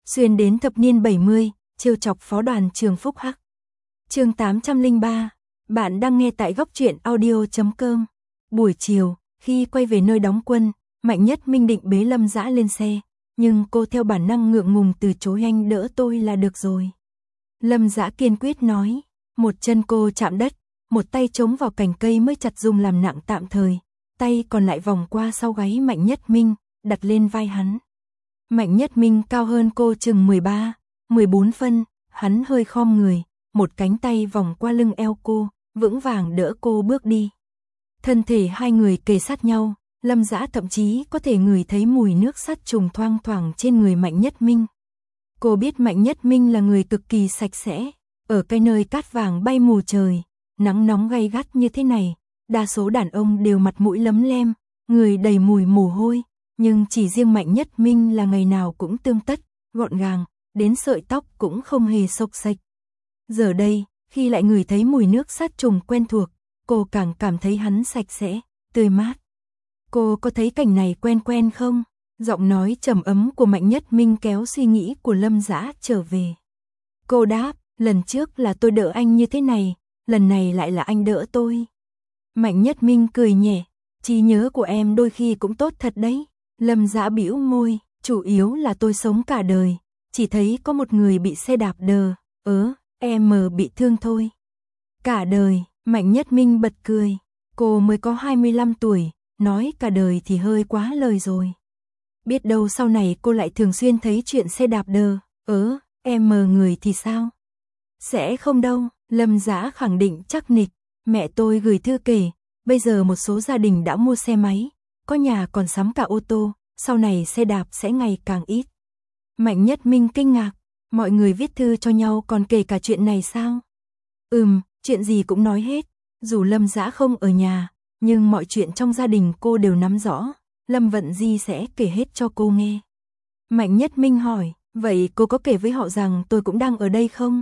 xuyên đến thập niên 70, trêu chọc phó đoàn trường Phúc Hắc. Chương 803, bạn đang nghe tại góc truyện audio.com. Buổi chiều, khi quay về nơi đóng quân, Mạnh Nhất Minh định bế Lâm Dã lên xe, nhưng cô theo bản năng ngượng ngùng từ chối, anh đỡ tôi là được rồi. Lâm Dã kiên quyết nói, một chân cô chạm đất, một tay chống vào cành cây mới chặt dùng làm nặng tạm thời, tay còn lại vòng qua sau gáy Mạnh Nhất Minh, đặt lên vai hắn. Mạnh Nhất Minh cao hơn cô chừng 13, 14 phân, hắn hơi khom người, một cánh tay vòng qua lưng eo cô, vững vàng đỡ cô bước đi. Thân thể hai người kề sát nhau, Lâm Dã thậm chí có thể ngửi thấy mùi nước sát trùng thoang thoảng trên người Mạnh Nhất Minh. Cô biết Mạnh Nhất Minh là người cực kỳ sạch sẽ, ở cái nơi cát vàng bay mù trời, nắng nóng gay gắt như thế này, đa số đàn ông đều mặt mũi lấm lem, người đầy mùi mồ hôi, nhưng chỉ riêng Mạnh Nhất Minh là ngày nào cũng tươm tất, gọn gàng, đến sợi tóc cũng không hề xộc xệch. Giờ đây, khi lại ngửi thấy mùi nước sát trùng quen thuộc, cô càng cảm thấy hắn sạch sẽ, tươi mát. Cô có thấy cảnh này quen quen không? Giọng nói trầm ấm của Mạnh Nhất Minh kéo suy nghĩ của Lâm Dã trở về. Cô đáp, lần trước là tôi đỡ anh như thế này, lần này lại là anh đỡ tôi. Mạnh Nhất Minh cười nhẹ, trí nhớ của em đôi khi cũng tốt thật đấy. Lâm Dã bĩu môi, chủ yếu là tôi sống cả đời, chỉ thấy có một người bị xe đạp đờ, em bị thương thôi. Cả đời, Mạnh Nhất Minh bật cười, cô mới có 25 tuổi, nói cả đời thì hơi quá lời rồi. Biết đâu sau này cô lại thường xuyên thấy chuyện xe đạp đờ, em người thì sao? Sẽ không đâu, Lâm Dã khẳng định chắc nịch, mẹ tôi gửi thư kể, bây giờ một số gia đình đã mua xe máy, có nhà còn sắm cả ô tô, sau này xe đạp sẽ ngày càng ít. Mạnh Nhất Minh kinh ngạc, mọi người viết thư cho nhau còn kể cả chuyện này sao? Chuyện gì cũng nói hết, dù Lâm Dã không ở nhà, nhưng mọi chuyện trong gia đình cô đều nắm rõ, Lâm Vận Di sẽ kể hết cho cô nghe. Mạnh Nhất Minh hỏi, vậy cô có kể với họ rằng tôi cũng đang ở đây không?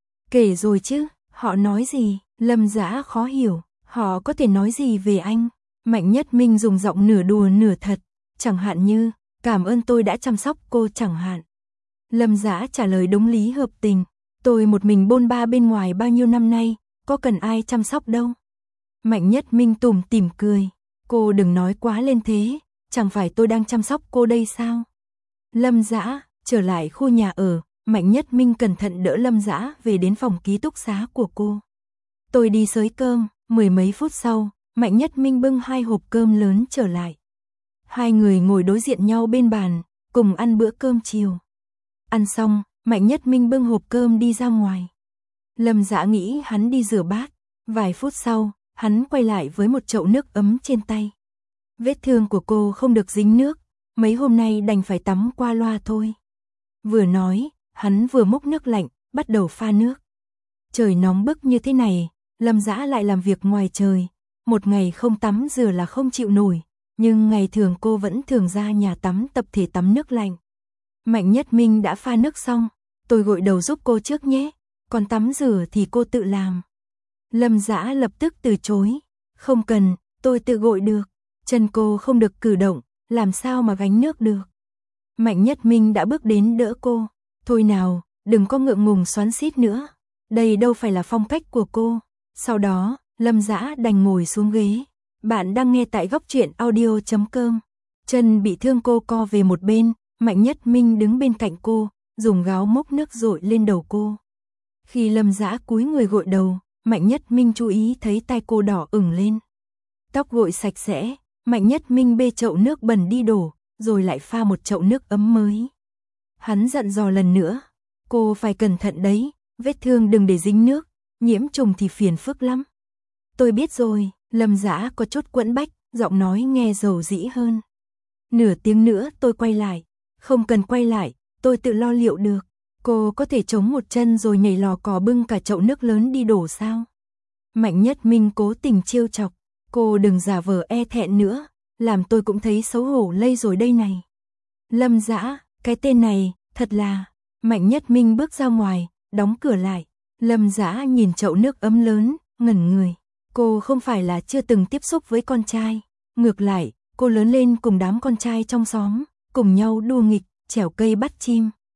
Kể rồi chứ, họ nói gì? Lâm Dã khó hiểu, họ có thể nói gì về anh? Mạnh Nhất Minh dùng giọng nửa đùa nửa thật, chẳng hạn như, cảm ơn tôi đã chăm sóc cô chẳng hạn. Lâm Dã trả lời đúng lý hợp tình, tôi một mình bôn ba bên ngoài bao nhiêu năm nay, có cần ai chăm sóc đâu. Mạnh Nhất Minh tủm tỉm cười, cô đừng nói quá lên thế, chẳng phải tôi đang chăm sóc cô đây sao? Lâm Dã trở lại khu nhà ở, Mạnh Nhất Minh cẩn thận đỡ Lâm Dã về đến phòng ký túc xá của cô. Tôi đi xới cơm, mười mấy phút sau, Mạnh Nhất Minh bưng 2 hộp cơm lớn trở lại. Hai người ngồi đối diện nhau bên bàn, cùng ăn bữa cơm chiều. Ăn xong, Mạnh Nhất Minh bưng hộp cơm đi ra ngoài. Lâm Dã nghĩ hắn đi rửa bát, vài phút sau, hắn quay lại với một chậu nước ấm trên tay. Vết thương của cô không được dính nước, mấy hôm nay đành phải tắm qua loa thôi. Vừa nói, hắn vừa múc nước lạnh, bắt đầu pha nước. Trời nóng bức như thế này, Lâm Dã lại làm việc ngoài trời, một ngày không tắm rửa là không chịu nổi, nhưng ngày thường cô vẫn thường ra nhà tắm tập thể tắm nước lạnh. Mạnh Nhất Minh đã pha nước xong, tôi gội đầu giúp cô trước nhé, còn tắm rửa thì cô tự làm. Lâm Dã lập tức từ chối, không cần, tôi tự gội được, chân cô không được cử động, làm sao mà gánh nước được. Mạnh Nhất Minh đã bước đến đỡ cô, thôi nào, đừng có ngượng ngùng xoắn xít nữa, đây đâu phải là phong cách của cô. Sau đó, Lâm Dã đành ngồi xuống ghế. Bạn đang nghe tại góc truyện audio.com. Chân bị thương cô co về một bên, Mạnh Nhất Minh đứng bên cạnh cô, dùng gáo múc nước dội lên đầu cô. Khi Lâm Dã cúi người gội đầu, Mạnh Nhất Minh chú ý thấy tai cô đỏ ửng lên. Tóc gội sạch sẽ, Mạnh Nhất Minh bê chậu nước bẩn đi đổ, rồi lại pha một chậu nước ấm mới. Hắn dặn dò lần nữa, cô phải cẩn thận đấy, vết thương đừng để dính nước, nhiễm trùng thì phiền phức lắm. Tôi biết rồi, Lâm Dã có chút quẫn bách, giọng nói nghe dầu dĩ hơn. Nửa tiếng nữa tôi quay lại, không cần quay lại, tôi tự lo liệu được. Cô có thể chống một chân rồi nhảy lò cò bưng cả chậu nước lớn đi đổ sao? Mạnh Nhất Minh cố tình trêu chọc, cô đừng giả vờ e thẹn nữa, làm tôi cũng thấy xấu hổ lây rồi đây này. Lâm Dã, cái tên này, thật là... Mạnh Nhất Minh bước ra ngoài, đóng cửa lại. Lâm Dã nhìn chậu nước ấm lớn, ngẩn người. Cô không phải là chưa từng tiếp xúc với con trai. Ngược lại, cô lớn lên cùng đám con trai trong xóm, cùng nhau đua nghịch, trèo cây bắt chim.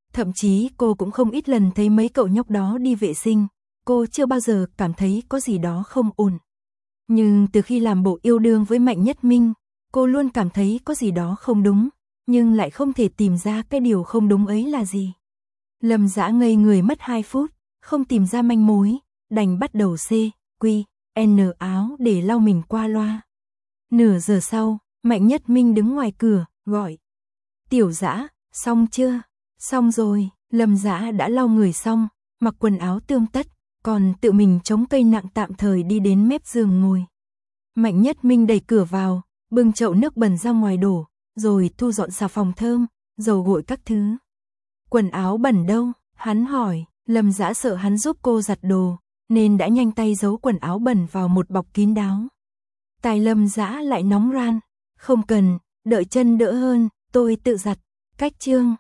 Thậm chí cô cũng không ít lần thấy mấy cậu nhóc đó đi vệ sinh, cô chưa bao giờ cảm thấy có gì đó không ổn. Nhưng từ khi làm bộ yêu đương với Mạnh Nhất Minh, cô luôn cảm thấy có gì đó không đúng, nhưng lại không thể tìm ra cái điều không đúng ấy là gì. Lâm Dã ngây người mất 2 phút, không tìm ra manh mối, đành bắt đầu N áo để lau mình qua loa. Nửa giờ sau, Mạnh Nhất Minh đứng ngoài cửa, gọi. Tiểu Dã, xong chưa? Xong rồi, Lâm Dã đã lau người xong, mặc quần áo tươm tất, còn tự mình chống cây nặng tạm thời đi đến mép giường ngồi. Mạnh Nhất Minh đẩy cửa vào, bưng chậu nước bẩn ra ngoài đổ, rồi thu dọn xà phòng thơm, dầu gội các thứ. Quần áo bẩn đâu? Hắn hỏi. Lâm Dã sợ hắn giúp cô giặt đồ, nên đã nhanh tay giấu quần áo bẩn vào một bọc kín đáo. Tai Lâm Dã lại nóng ran. Không cần, đợi chân đỡ hơn, tôi tự giặt. Cách chương